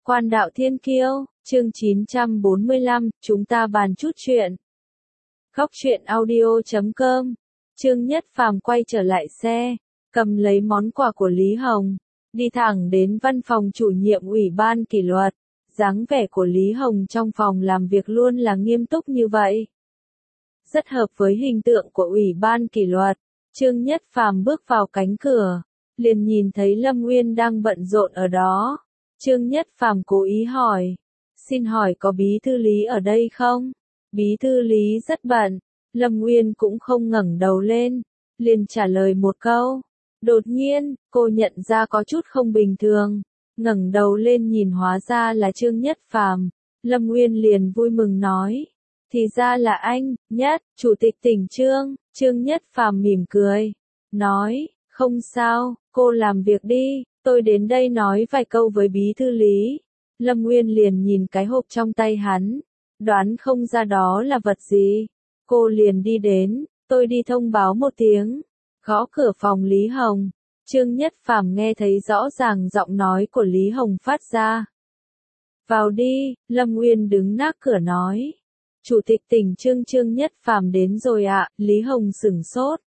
Quan đạo thiên kiêu, chương 945, chúng ta bàn chút chuyện. Góc truyện audio.com. Trương Nhất Phàm quay trở lại xe, cầm lấy món quà của Lý Hồng, đi thẳng đến văn phòng chủ nhiệm ủy ban kỷ luật. Dáng vẻ của Lý Hồng trong phòng làm việc luôn là nghiêm túc như vậy. Rất hợp với hình tượng của ủy ban kỷ luật. Trương Nhất Phàm bước vào cánh cửa, liền nhìn thấy Lâm Nguyên đang bận rộn ở đó. Trương Nhất Phàm cố ý hỏi, xin hỏi có bí thư Lý ở đây không? Bí thư Lý rất bận. Lâm Nguyên cũng không ngẩng đầu lên, liền trả lời một câu. Đột nhiên, cô nhận ra có chút không bình thường, ngẩng đầu lên nhìn hóa ra là Trương Nhất Phàm. Lâm Nguyên liền vui mừng nói, thì ra là anh, Nhất, chủ tịch tỉnh Trương. Trương Nhất Phàm mỉm cười, nói, không sao, cô làm việc đi, tôi đến đây nói vài câu với bí thư Lý. Lâm Nguyên liền nhìn cái hộp trong tay hắn, đoán không ra đó là vật gì. Cô liền đi đến, tôi đi thông báo một tiếng, gõ cửa phòng Lý Hồng. Trương Nhất Phàm nghe thấy rõ ràng giọng nói của Lý Hồng phát ra. Vào đi, Lâm Nguyên đứng nác cửa nói. Chủ tịch tỉnh Trương Trương Nhất Phàm đến rồi ạ. Lý Hồng sửng sốt.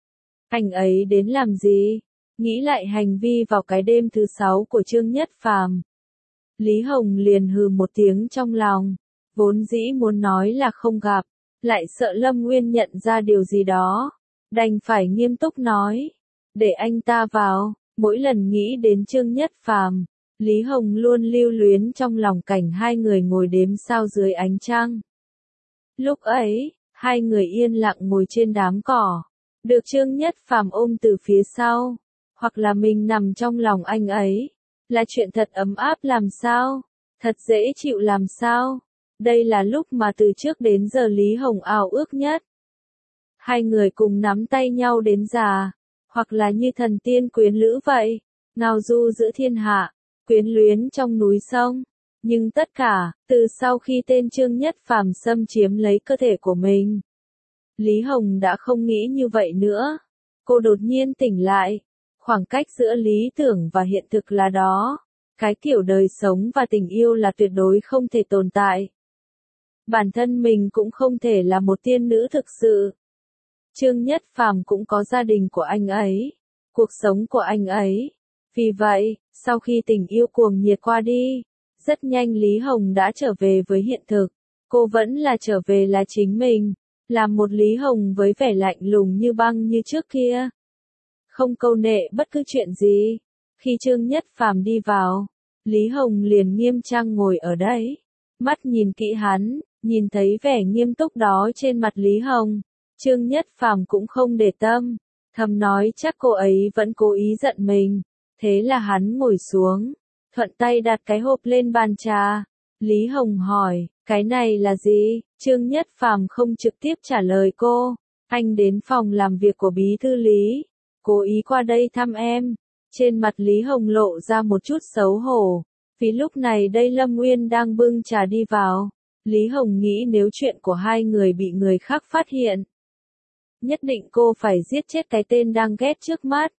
Anh ấy đến làm gì? Nghĩ lại hành vi vào cái đêm thứ 6 của Trương Nhất Phàm. Lý Hồng liền hừ một tiếng trong lòng, vốn dĩ muốn nói là không gặp, lại sợ Lâm Nguyên nhận ra điều gì đó, đành phải nghiêm túc nói, để anh ta vào. Mỗi lần nghĩ đến Trương Nhất Phàm, Lý Hồng luôn lưu luyến trong lòng cảnh hai người ngồi đếm sao dưới ánh trăng. Lúc ấy, hai người yên lặng ngồi trên đám cỏ, được Trương Nhất Phàm ôm từ phía sau, hoặc là mình nằm trong lòng anh ấy, là chuyện thật ấm áp làm sao, thật dễ chịu làm sao. Đây là lúc mà từ trước đến giờ Lý Hồng ao ước nhất. Hai người cùng nắm tay nhau đến già, hoặc là như thần tiên quyến lữ vậy, ngao du giữa thiên hạ, quyến luyến trong núi sông. Nhưng tất cả, từ sau khi tên Trương Nhất Phàm xâm chiếm lấy cơ thể của mình, Lý Hồng đã không nghĩ như vậy nữa. Cô đột nhiên tỉnh lại, khoảng cách giữa lý tưởng và hiện thực là đó. Cái kiểu đời sống và tình yêu là tuyệt đối không thể tồn tại. Bản thân mình cũng không thể là một tiên nữ thực sự. Trương Nhất Phàm cũng có gia đình của anh ấy, cuộc sống của anh ấy. Vì vậy, sau khi tình yêu cuồng nhiệt qua đi, rất nhanh Lý Hồng đã trở về với hiện thực. Cô vẫn là trở về là chính mình, là một Lý Hồng với vẻ lạnh lùng như băng như trước kia. Không câu nệ bất cứ chuyện gì. Khi Trương Nhất Phàm đi vào, Lý Hồng liền nghiêm trang ngồi ở đấy. Mắt nhìn kỹ hắn, nhìn thấy vẻ nghiêm túc đó trên mặt Lý Hồng. Trương Nhất Phàm cũng không để tâm, thầm nói chắc cô ấy vẫn cố ý giận mình. Thế là hắn ngồi xuống, thuận tay đặt cái hộp lên bàn trà. Lý Hồng hỏi, cái này là gì? Trương Nhất Phàm không trực tiếp trả lời cô. Anh đến phòng làm việc của bí thư Lý, cố ý qua đây thăm em. Trên mặt Lý Hồng lộ ra một chút xấu hổ, vì lúc này đây Lâm Nguyên đang bưng trà đi vào. Lý Hồng nghĩ nếu chuyện của hai người bị người khác phát hiện, nhất định cô phải giết chết cái tên đang ghét trước mắt.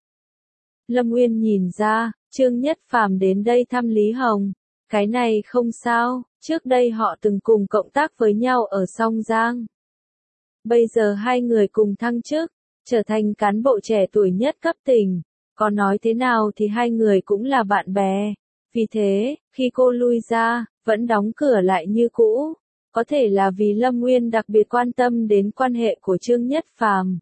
Lâm Nguyên nhìn ra, Trương Nhất Phàm đến đây thăm Lý Hồng. Cái này không sao, trước đây họ từng cùng cộng tác với nhau ở Song Giang. Bây giờ hai người cùng thăng chức, trở thành cán bộ trẻ tuổi nhất cấp tỉnh. Có nói thế nào thì hai người cũng là bạn bè. Vì thế, khi cô lui ra, vẫn đóng cửa lại như cũ. Có thể là vì Lâm Nguyên đặc biệt quan tâm đến quan hệ của Trương Nhất Phàm.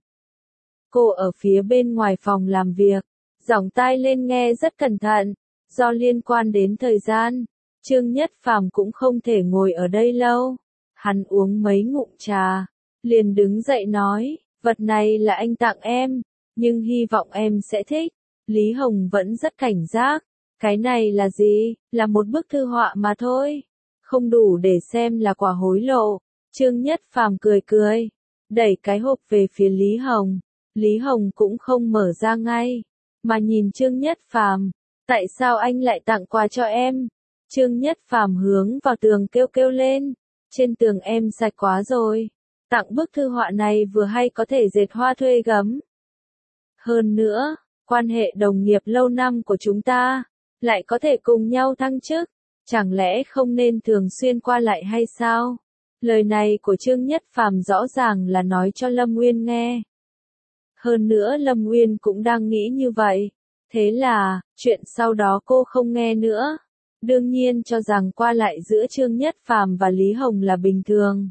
Cô ở phía bên ngoài phòng làm việc, giỏng tai lên nghe rất cẩn thận. Do liên quan đến thời gian, Trương Nhất Phàm cũng không thể ngồi ở đây lâu. Hắn uống mấy ngụm trà, liền đứng dậy nói, vật này là anh tặng em, nhưng hy vọng em sẽ thích. Lý Hồng vẫn rất cảnh giác. Cái này là gì? Là một bức thư họa mà thôi. Không đủ để xem là quà hối lộ. Trương Nhất Phàm cười cười, đẩy cái hộp về phía Lý Hồng. Lý Hồng cũng không mở ra ngay, mà nhìn Trương Nhất Phàm. Tại sao anh lại tặng quà cho em? Trương Nhất Phàm hướng vào tường kêu kêu lên. Trên tường em sạch quá rồi. Tặng bức thư họa này vừa hay có thể dệt hoa thuê gấm. Hơn nữa, quan hệ đồng nghiệp lâu năm của chúng ta, lại có thể cùng nhau thăng chức. Chẳng lẽ không nên thường xuyên qua lại hay sao? Lời này của Trương Nhất Phàm rõ ràng là nói cho Lâm Nguyên nghe. Hơn nữa Lâm Nguyên cũng đang nghĩ như vậy. Thế là, chuyện sau đó cô không nghe nữa. Đương nhiên cho rằng qua lại giữa Trương Nhất Phàm và Lý Hồng là bình thường.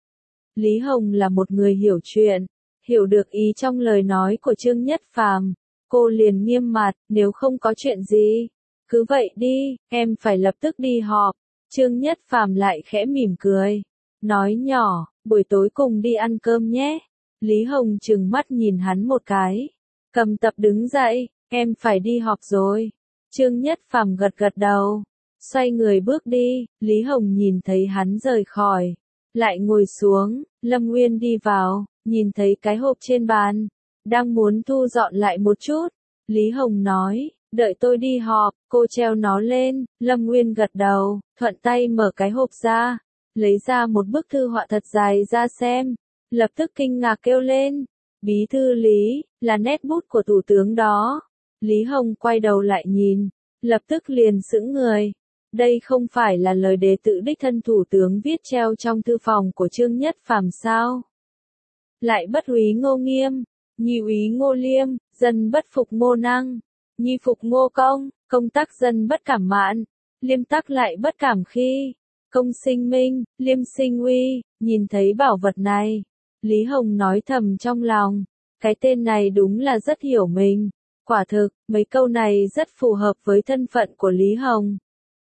Lý Hồng là một người hiểu chuyện, hiểu được ý trong lời nói của Trương Nhất Phàm. Cô liền nghiêm mặt, nếu không có chuyện gì, cứ vậy đi, em phải lập tức đi họp. Trương Nhất Phàm lại khẽ mỉm cười, nói nhỏ, buổi tối cùng đi ăn cơm nhé. Lý Hồng trừng mắt nhìn hắn một cái, cầm tập đứng dậy, em phải đi họp rồi. Trương Nhất Phàm gật gật đầu, xoay người bước đi. Lý Hồng nhìn thấy hắn rời khỏi, lại ngồi xuống. Lâm Nguyên đi vào, nhìn thấy cái hộp trên bàn, đang muốn thu dọn lại một chút. Lý Hồng nói, đợi tôi đi họp, cô treo nó lên. Lâm Nguyên gật đầu, thuận tay mở cái hộp ra, lấy ra một bức thư họa thật dài ra xem, lập tức kinh ngạc kêu lên, bí thư Lý, là nét bút của thủ tướng đó. Lý Hồng quay đầu lại nhìn, lập tức liền sững người. Đây không phải là lời đề tự đích thân thủ tướng viết treo trong thư phòng của Trương Nhất Phàm sao? Lại bất úy Ngô Nghiêm, nhị úy Ngô Liêm, dân bất phục Ngô Năng, nhi phục Ngô Công, công tắc dân bất cảm mạn, liêm tắc lại bất cảm khi, công sinh minh, liêm sinh uy. Nhìn thấy bảo vật này, Lý Hồng nói thầm trong lòng, cái tên này đúng là rất hiểu mình. Quả thực, mấy câu này rất phù hợp với thân phận của Lý Hồng.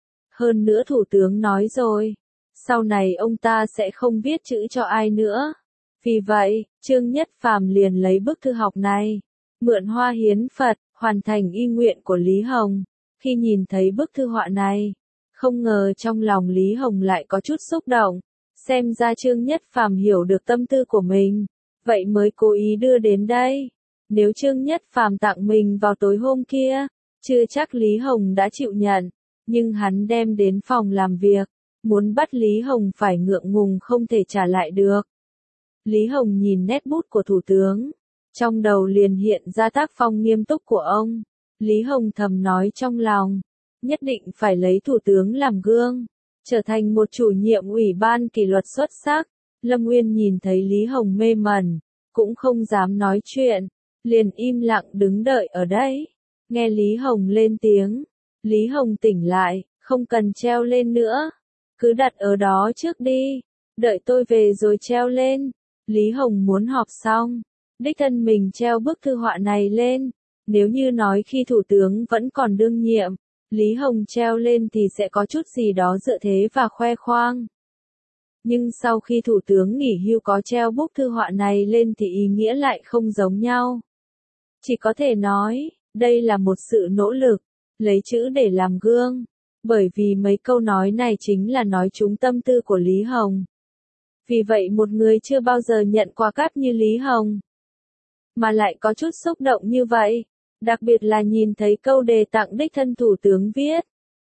Hơn nữa thủ tướng nói rồi, sau này ông ta sẽ không viết chữ cho ai nữa. Vì vậy, Trương Nhất Phàm liền lấy bức thư học này, mượn hoa hiến Phật, hoàn thành y nguyện của Lý Hồng. Khi nhìn thấy bức thư họa này, không ngờ trong lòng Lý Hồng lại có chút xúc động. Xem ra Trương Nhất Phàm hiểu được tâm tư của mình, vậy mới cố ý đưa đến đây. Nếu Trương Nhất Phàm tặng mình vào tối hôm kia, chưa chắc Lý Hồng đã chịu nhận. Nhưng hắn đem đến phòng làm việc, muốn bắt Lý Hồng phải ngượng ngùng không thể trả lại được. Lý Hồng nhìn nét bút của thủ tướng, trong đầu liền hiện ra tác phong nghiêm túc của ông. Lý Hồng thầm nói trong lòng, nhất định phải lấy thủ tướng làm gương, trở thành một chủ nhiệm ủy ban kỷ luật xuất sắc. Lâm Nguyên nhìn thấy Lý Hồng mê mẩn, cũng không dám nói chuyện, liền im lặng đứng đợi ở đấy. Nghe Lý Hồng lên tiếng, Lý Hồng tỉnh lại, không cần treo lên nữa, cứ đặt ở đó trước đi, đợi tôi về rồi treo lên. Lý Hồng muốn họp xong, đích thân mình treo bức thư họa này lên. Nếu như nói khi thủ tướng vẫn còn đương nhiệm, Lý Hồng treo lên thì sẽ có chút gì đó dựa thế và khoe khoang. Nhưng sau khi thủ tướng nghỉ hưu có treo bức thư họa này lên thì ý nghĩa lại không giống nhau. Chỉ có thể nói, đây là một sự nỗ lực, lấy chữ để làm gương, bởi vì mấy câu nói này chính là nói trúng tâm tư của Lý Hồng. Vì vậy một người chưa bao giờ nhận quà cáp như Lý Hồng, mà lại có chút xúc động như vậy, đặc biệt là nhìn thấy câu đề tặng đích thân thủ tướng viết.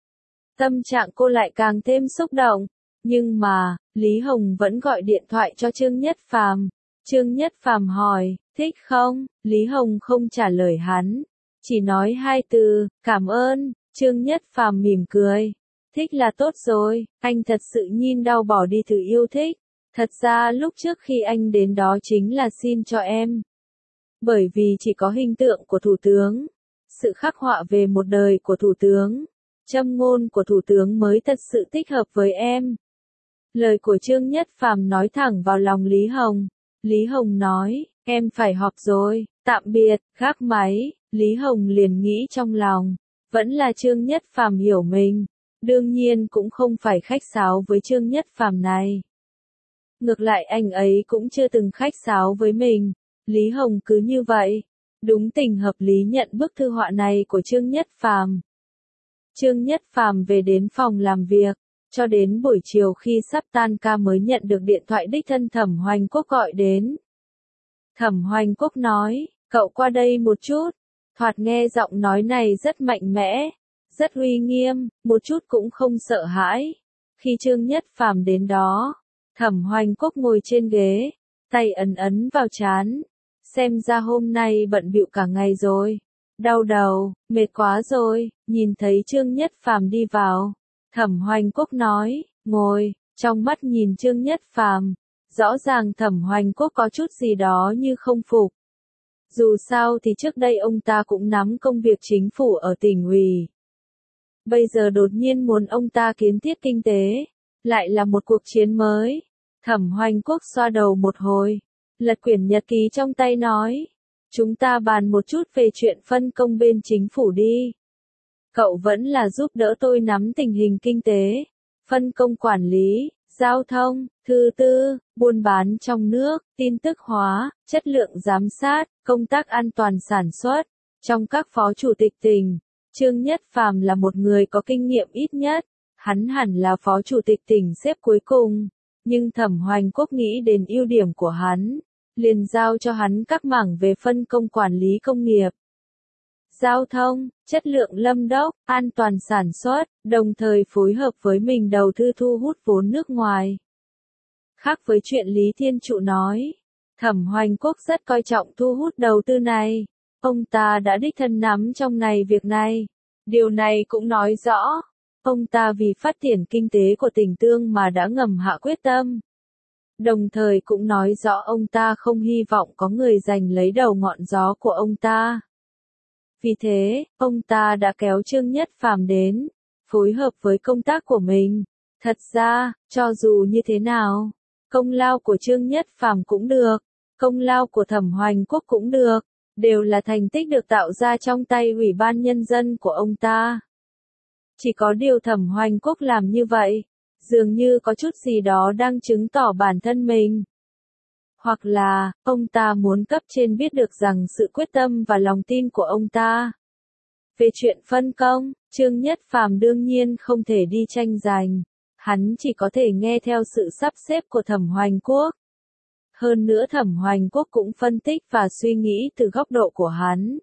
Tâm trạng cô lại càng thêm xúc động, nhưng mà, Lý Hồng vẫn gọi điện thoại cho Trương Nhất Phàm. Trương Nhất Phàm hỏi, thích không? Lý Hồng không trả lời hắn, chỉ nói hai từ, cảm ơn. Trương Nhất Phàm mỉm cười, thích là tốt rồi, anh thật sự nhìn đau bỏ đi thử yêu thích. Thật ra lúc trước khi anh đến đó chính là xin cho em. Bởi vì chỉ có hình tượng của thủ tướng, sự khắc họa về một đời của thủ tướng, châm ngôn của thủ tướng mới thật sự thích hợp với em. Lời của Trương Nhất Phàm nói thẳng vào lòng Lý Hồng. Lý Hồng nói, em phải họp rồi, tạm biệt, gác máy. Lý Hồng liền nghĩ trong lòng, vẫn là Trương Nhất Phàm hiểu mình, đương nhiên cũng không phải khách sáo với Trương Nhất Phàm này. Ngược lại anh ấy cũng chưa từng khách sáo với mình. Lý Hồng cứ như vậy, đúng tình hợp lý nhận bức thư họa này của Trương Nhất Phàm. Trương Nhất Phàm về đến phòng làm việc, cho đến buổi chiều khi sắp tan ca mới nhận được điện thoại đích thân Thẩm Hoành Quốc gọi đến. Thẩm Hoành Quốc nói, cậu qua đây một chút. Thoạt nghe giọng nói này rất mạnh mẽ, rất uy nghiêm, một chút cũng không sợ hãi. Khi Trương Nhất Phàm đến đó, Thẩm Hoành Quốc ngồi trên ghế, tay ấn ấn vào trán. Xem ra hôm nay bận bịu cả ngày rồi. Đau đầu, mệt quá rồi. Nhìn thấy Trương Nhất Phàm đi vào, Thẩm Hoành Quốc nói, ngồi, trong mắt nhìn Trương Nhất Phàm, rõ ràng Thẩm Hoành Quốc có chút gì đó như không phục. Dù sao thì trước đây ông ta cũng nắm công việc chính phủ ở tỉnh ủy. Bây giờ đột nhiên muốn ông ta kiến thiết kinh tế, lại là một cuộc chiến mới. Thẩm Hoành Quốc xoa đầu một hồi, lật quyển nhật ký trong tay nói, chúng ta bàn một chút về chuyện phân công bên chính phủ đi. Cậu vẫn là giúp đỡ tôi nắm tình hình kinh tế, phân công quản lý, giao thông, thứ tư, buôn bán trong nước, tin tức hóa, chất lượng giám sát, công tác an toàn sản xuất. Trong các phó chủ tịch tỉnh, Trương Nhất Phàm là một người có kinh nghiệm ít nhất, hắn hẳn là phó chủ tịch tỉnh xếp cuối cùng, nhưng Thẩm Hoành Quốc nghĩ đến ưu điểm của hắn, liền giao cho hắn các mảng về phân công quản lý công nghiệp, giao thông, chất lượng lâm đốc, an toàn sản xuất, đồng thời phối hợp với mình đầu tư thu hút vốn nước ngoài. Khác với chuyện Lý Thiên Trụ nói, Thẩm Hoành Quốc rất coi trọng thu hút đầu tư này. Ông ta đã đích thân nắm trong việc này. Điều này cũng nói rõ, ông ta vì phát triển kinh tế của tỉnh Tương mà đã ngầm hạ quyết tâm. Đồng thời cũng nói rõ ông ta không hy vọng có người giành lấy đầu ngọn gió của ông ta. Vì thế, ông ta đã kéo Trương Nhất Phàm đến, phối hợp với công tác của mình. Thật ra, cho dù như thế nào, công lao của Trương Nhất Phàm cũng được, công lao của Thẩm Hoành Quốc cũng được, đều là thành tích được tạo ra trong tay Ủy ban Nhân dân của ông ta. Chỉ có điều Thẩm Hoành Quốc làm như vậy, dường như có chút gì đó đang chứng tỏ bản thân mình. Hoặc là, ông ta muốn cấp trên biết được rằng sự quyết tâm và lòng tin của ông ta. Về chuyện phân công, Trương Nhất Phàm đương nhiên không thể đi tranh giành. Hắn chỉ có thể nghe theo sự sắp xếp của Thẩm Hoành Quốc. Hơn nữa Thẩm Hoành Quốc cũng phân tích và suy nghĩ từ góc độ của hắn.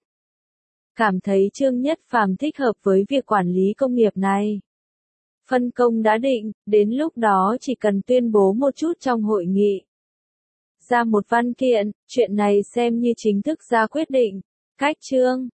Cảm thấy Trương Nhất Phàm thích hợp với việc quản lý công nghiệp này. Phân công đã định, đến lúc đó chỉ cần tuyên bố một chút trong hội nghị. Ra một văn kiện, chuyện này xem như chính thức ra quyết định. Cách chương